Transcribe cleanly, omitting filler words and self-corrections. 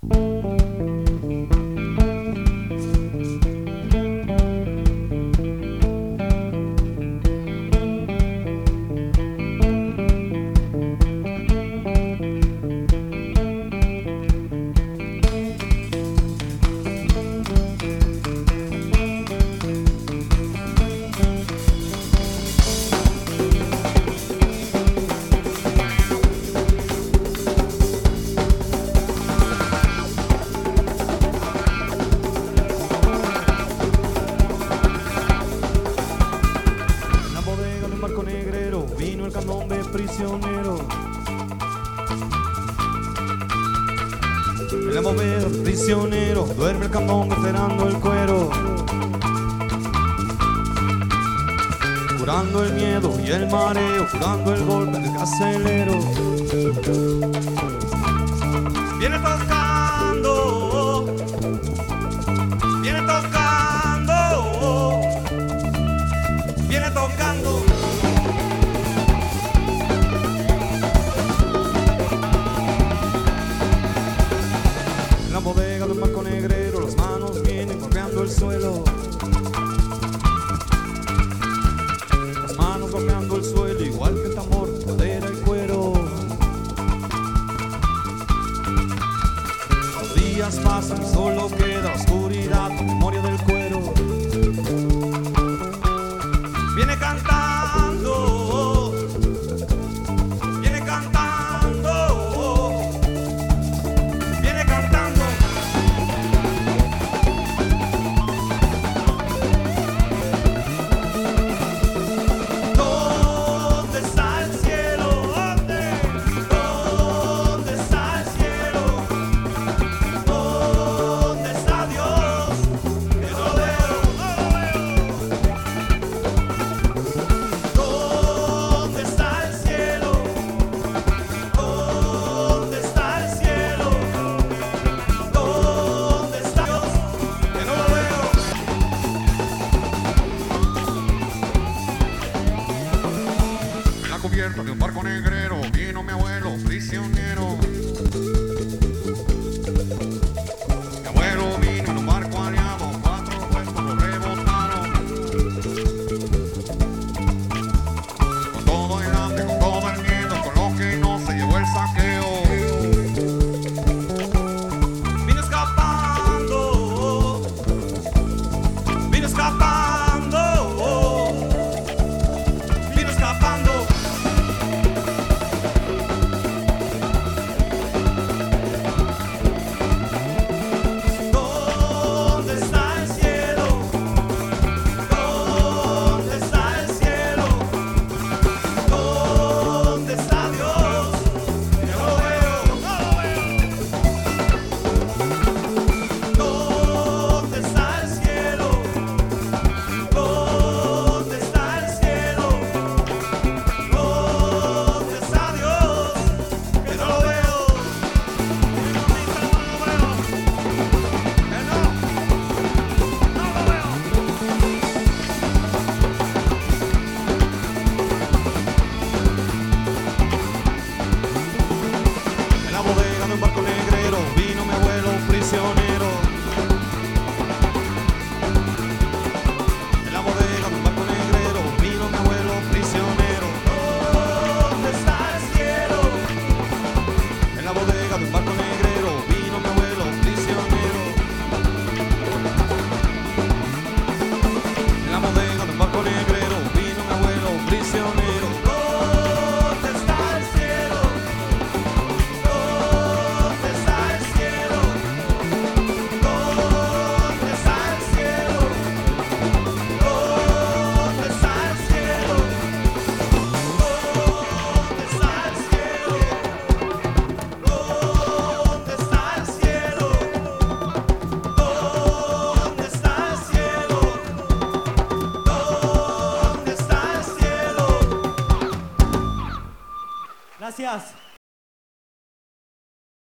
Vino el candombe prisionero. En la bóveda prisionero duerme el candombe esperando el cuero, curando el miedo y el mareo, curando el golpe del gacelero. Viene tocando, viene tocando, viene tocando. La bodega del marco negrero, las manos vienen golpeando el suelo. Las manos golpeando el suelo, igual que el tambor, madera y cuero. Los días pasan y solo queda oscuridad, memoria del cuero. Viene cantando, viene cantando, viene cantando. ¿Dónde está el cielo? ¿Dónde? ¿Dónde está el cielo? ¿Dónde está Dios? Que no lo veo, no lo veo. ¿Dónde está el cielo? ¿Dónde está el cielo? ¿Dónde está Dios? Que no lo veo. En la cubierta de un barco negrero vino mi abuelo prisionero. Mi abuelo vino en un barco aliado, 4 cuerpos lo rebotaron. Con todo el hambre, con todo el miedo, con lo que no se llevó el saqueo. Vino escapando, vino escapando, vino escapando. ¿Dónde está el cielo? ¿Dónde está el cielo? ¿Dónde está Dios? Que no lo veo, no lo veo. ¿Dónde está el cielo? ¿Dónde está el cielo? ¿Dónde está Dios? Que no lo veo. No lo veo. Que no lo veo. En la bodega de un barco negrero vino mi abuelo prisionero. En la bodega de un barco negrero vino mi abuelo prisionero. ¿Dónde está el cielo? En la bodega de un barco negrero vino mi abuelo prisionero. En la bodega de un barco negrero vino mi abuelo prisionero. ¿Dónde está el cielo? ¿Dónde está el cielo? ¿Dónde está el cielo? ¿Dónde está el cielo? ¿Dónde está el cielo? ¿Dónde está el cielo? ¿Dónde está el cielo? ¿Dónde está el cielo? Gracias.